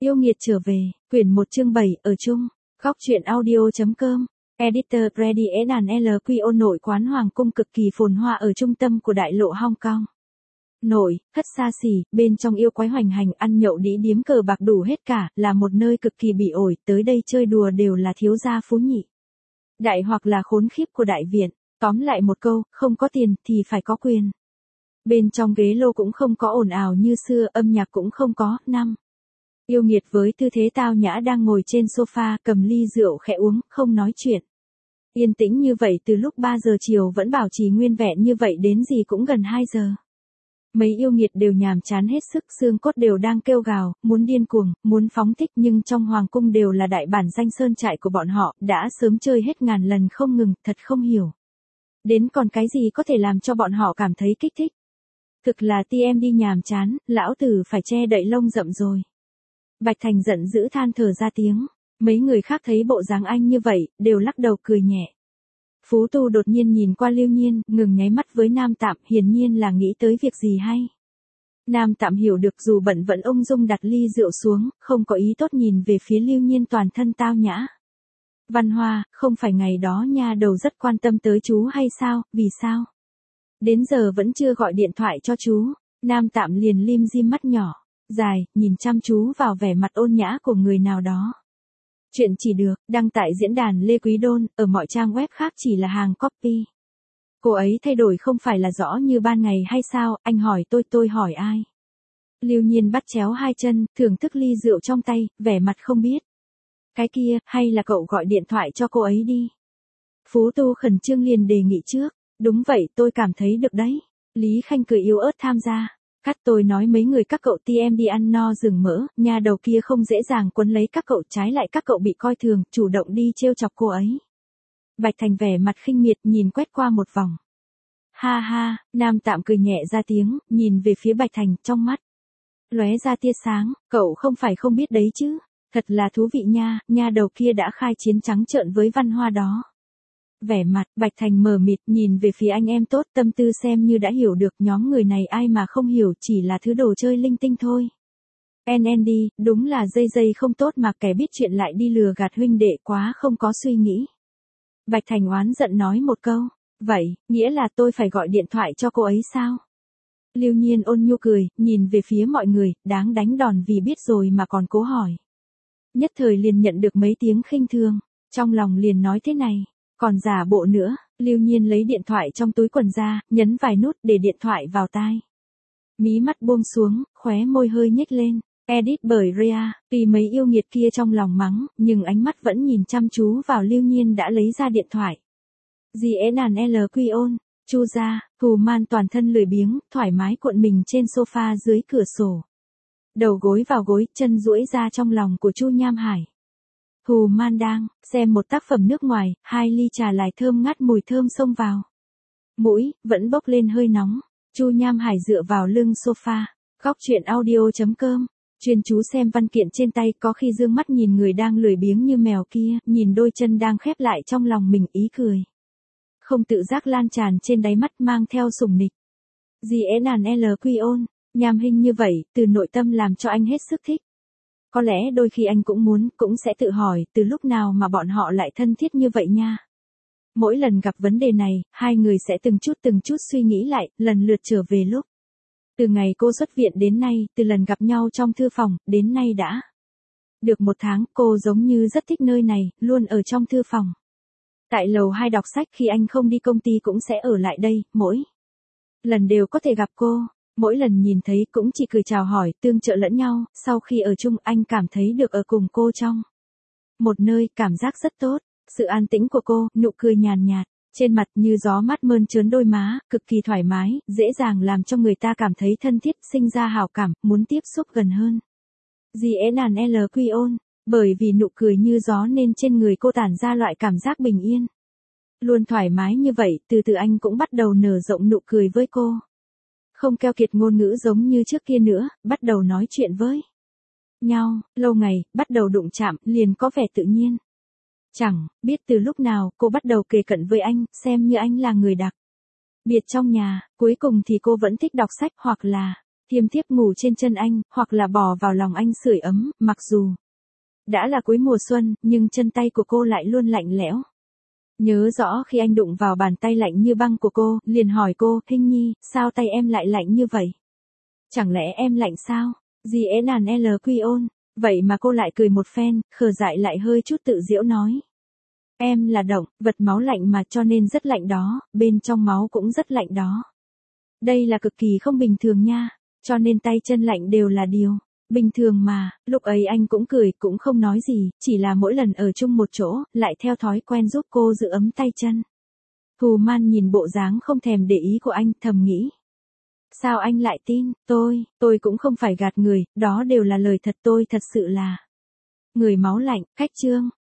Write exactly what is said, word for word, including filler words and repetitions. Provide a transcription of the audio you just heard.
Yêu nghiệt trở về, quyển một chương bảy, ở chung, góc truyện audio.com, editor Brady Enan lờ quy ô nội quán hoàng cung cực kỳ phồn hoa ở trung tâm của đại lộ Hong Kong. Nội, thất xa xỉ, bên trong yêu quái hoành hành ăn nhậu đĩ điếm cờ bạc đủ hết cả, là một nơi cực kỳ bị ổi, tới đây chơi đùa đều là thiếu gia phú nhị. Đại hoặc là khốn khiếp của đại viện, tóm lại một câu, không có tiền thì phải có quyền. Bên trong ghế lô cũng không có ồn ào như xưa, âm nhạc cũng không có, năm. Yêu nghiệt với tư thế tao nhã đang ngồi trên sofa, cầm ly rượu khẽ uống, không nói chuyện. Yên tĩnh như vậy từ lúc ba giờ chiều vẫn bảo trì nguyên vẹn như vậy đến gì cũng gần hai giờ. Mấy yêu nghiệt đều nhàm chán hết sức, xương cốt đều đang kêu gào, muốn điên cuồng, muốn phóng thích, nhưng trong hoàng cung đều là đại bản danh sơn trại của bọn họ, đã sớm chơi hết ngàn lần không ngừng, thật không hiểu. Đến còn cái gì có thể làm cho bọn họ cảm thấy kích thích. Thực là tê em đi nhàm chán, lão tử phải che đậy lông rậm rồi. Bạch Thành giận dữ than thở ra tiếng, mấy người khác thấy bộ dáng anh như vậy, đều lắc đầu cười nhẹ. Phú Tu đột nhiên nhìn qua Lưu Nhiên, ngừng nháy mắt với Nam Tạm, hiển nhiên là nghĩ tới việc gì hay. Nam Tạm hiểu được, dù bận vẫn ung dung đặt ly rượu xuống, không có ý tốt nhìn về phía Lưu Nhiên toàn thân tao nhã. Văn Hoa, không phải ngày đó nha đầu rất quan tâm tới chú hay sao, vì sao? Đến giờ vẫn chưa gọi điện thoại cho chú. Nam Tạm liền lim dim mắt nhỏ, dài, nhìn chăm chú vào vẻ mặt ôn nhã của người nào đó. Chuyện chỉ được, đăng tại diễn đàn Lê Quý Đôn, ở mọi trang web khác chỉ là hàng copy. Cô ấy thay đổi không phải là rõ như ban ngày hay sao, anh hỏi tôi tôi hỏi ai. Lưu Nhiên bắt chéo hai chân, thưởng thức ly rượu trong tay, vẻ mặt không biết. Cái kia, hay là cậu gọi điện thoại cho cô ấy đi. Phú Tu khẩn trương liền đề nghị trước, đúng vậy tôi cảm thấy được đấy. Lý Khanh cười yếu ớt tham gia. Cắt tôi nói mấy người các cậu tê em đi ăn no rừng mỡ, nhà đầu kia không dễ dàng quấn lấy các cậu, trái lại các cậu bị coi thường, chủ động đi trêu chọc cô ấy. Bạch Thành vẻ mặt khinh miệt nhìn quét qua một vòng. Ha ha, Nam Tạm cười nhẹ ra tiếng, nhìn về phía Bạch Thành, trong mắt lóe ra tia sáng, cậu không phải không biết đấy chứ, thật là thú vị nha, nhà đầu kia đã khai chiến trắng trợn với Văn Hoa đó. Vẻ mặt, Bạch Thành mờ mịt nhìn về phía anh em tốt, tâm tư xem như đã hiểu được, nhóm người này ai mà không hiểu, chỉ là thứ đồ chơi linh tinh thôi. en en đê, đúng là dây dây không tốt mà kẻ biết chuyện lại đi lừa gạt huynh đệ, quá không có suy nghĩ. Bạch Thành oán giận nói một câu, vậy, nghĩa là tôi phải gọi điện thoại cho cô ấy sao? Lưu Nhiên ôn nhu cười, nhìn về phía mọi người, đáng đánh đòn vì biết rồi mà còn cố hỏi. Nhất thời liền nhận được mấy tiếng khinh thường, trong lòng liền nói thế này. Còn giả bộ nữa, Lưu Nhiên lấy điện thoại trong túi quần ra, nhấn vài nút để điện thoại vào tai. Mí mắt buông xuống, khóe môi hơi nhếch lên, edit bởi Rhea, tuy mấy yêu nghiệt kia trong lòng mắng, nhưng ánh mắt vẫn nhìn chăm chú vào Lưu Nhiên đã lấy ra điện thoại. Dì Enan lờ quy ôn, Chu ra, Hù Man toàn thân lười biếng, thoải mái cuộn mình trên sofa dưới cửa sổ. Đầu gối vào gối, chân duỗi ra trong lòng của Chu Nham Hải. Hù Man đang xem một tác phẩm nước ngoài, hai ly trà lại thơm ngát mùi thơm xông vào. Mũi vẫn bốc lên hơi nóng. Chu Nham Hải dựa vào lưng sofa, góc truyện audio.com, chuyên chú xem văn kiện trên tay, có khi dương mắt nhìn người đang lười biếng như mèo kia, nhìn đôi chân đang khép lại trong lòng mình, ý cười không tự giác lan tràn trên đáy mắt mang theo sủng nịch. Dì Enan lờ quy ôn, nham hình như vậy, từ nội tâm làm cho anh hết sức thích. Có lẽ đôi khi anh cũng muốn, cũng sẽ tự hỏi, từ lúc nào mà bọn họ lại thân thiết như vậy nha. Mỗi lần gặp vấn đề này, hai người sẽ từng chút từng chút suy nghĩ lại, lần lượt trở về lúc. Từ ngày cô xuất viện đến nay, từ lần gặp nhau trong thư phòng, đến nay đã được một tháng, cô giống như rất thích nơi này, luôn ở trong thư phòng. Tại lầu hai đọc sách, khi anh không đi công ty cũng sẽ ở lại đây, mỗi lần đều có thể gặp cô. Mỗi lần nhìn thấy cũng chỉ cười chào hỏi, tương trợ lẫn nhau, sau khi ở chung anh cảm thấy được ở cùng cô trong một nơi, cảm giác rất tốt. Sự an tĩnh của cô, nụ cười nhàn nhạt, trên mặt như gió mát mơn trớn đôi má, cực kỳ thoải mái, dễ dàng làm cho người ta cảm thấy thân thiết, sinh ra hảo cảm, muốn tiếp xúc gần hơn. Dì Enan lờ quy ôn, bởi vì nụ cười như gió nên trên người cô tản ra loại cảm giác bình yên. Luôn thoải mái như vậy, từ từ anh cũng bắt đầu nở rộng nụ cười với cô. Không keo kiệt ngôn ngữ giống như trước kia nữa, bắt đầu nói chuyện với nhau, lâu ngày, bắt đầu đụng chạm, liền có vẻ tự nhiên. Chẳng biết từ lúc nào, cô bắt đầu kề cận với anh, xem như anh là người đặc biệt trong nhà, cuối cùng thì cô vẫn thích đọc sách, hoặc là, thiêm thiếp ngủ trên chân anh, hoặc là bò vào lòng anh sưởi ấm, mặc dù đã là cuối mùa xuân, nhưng chân tay của cô lại luôn lạnh lẽo. Nhớ rõ khi anh đụng vào bàn tay lạnh như băng của cô, liền hỏi cô, Hinh Nhi, sao tay em lại lạnh như vậy? Chẳng lẽ em lạnh sao? Gì ế nàn L quy ôn. Vậy mà cô lại cười một phen, khờ dại lại hơi chút tự giễu nói. Em là động, vật máu lạnh mà cho nên rất lạnh đó, bên trong máu cũng rất lạnh đó. Đây là cực kỳ không bình thường nha, cho nên tay chân lạnh đều là điều bình thường mà. Lúc ấy anh cũng cười, cũng không nói gì, chỉ là mỗi lần ở chung một chỗ, lại theo thói quen giúp cô giữ ấm tay chân. Hù Man nhìn bộ dáng không thèm để ý của anh, thầm nghĩ. Sao anh lại tin, tôi, tôi cũng không phải gạt người, đó đều là lời thật, tôi thật sự là người máu lạnh. Khách Trương,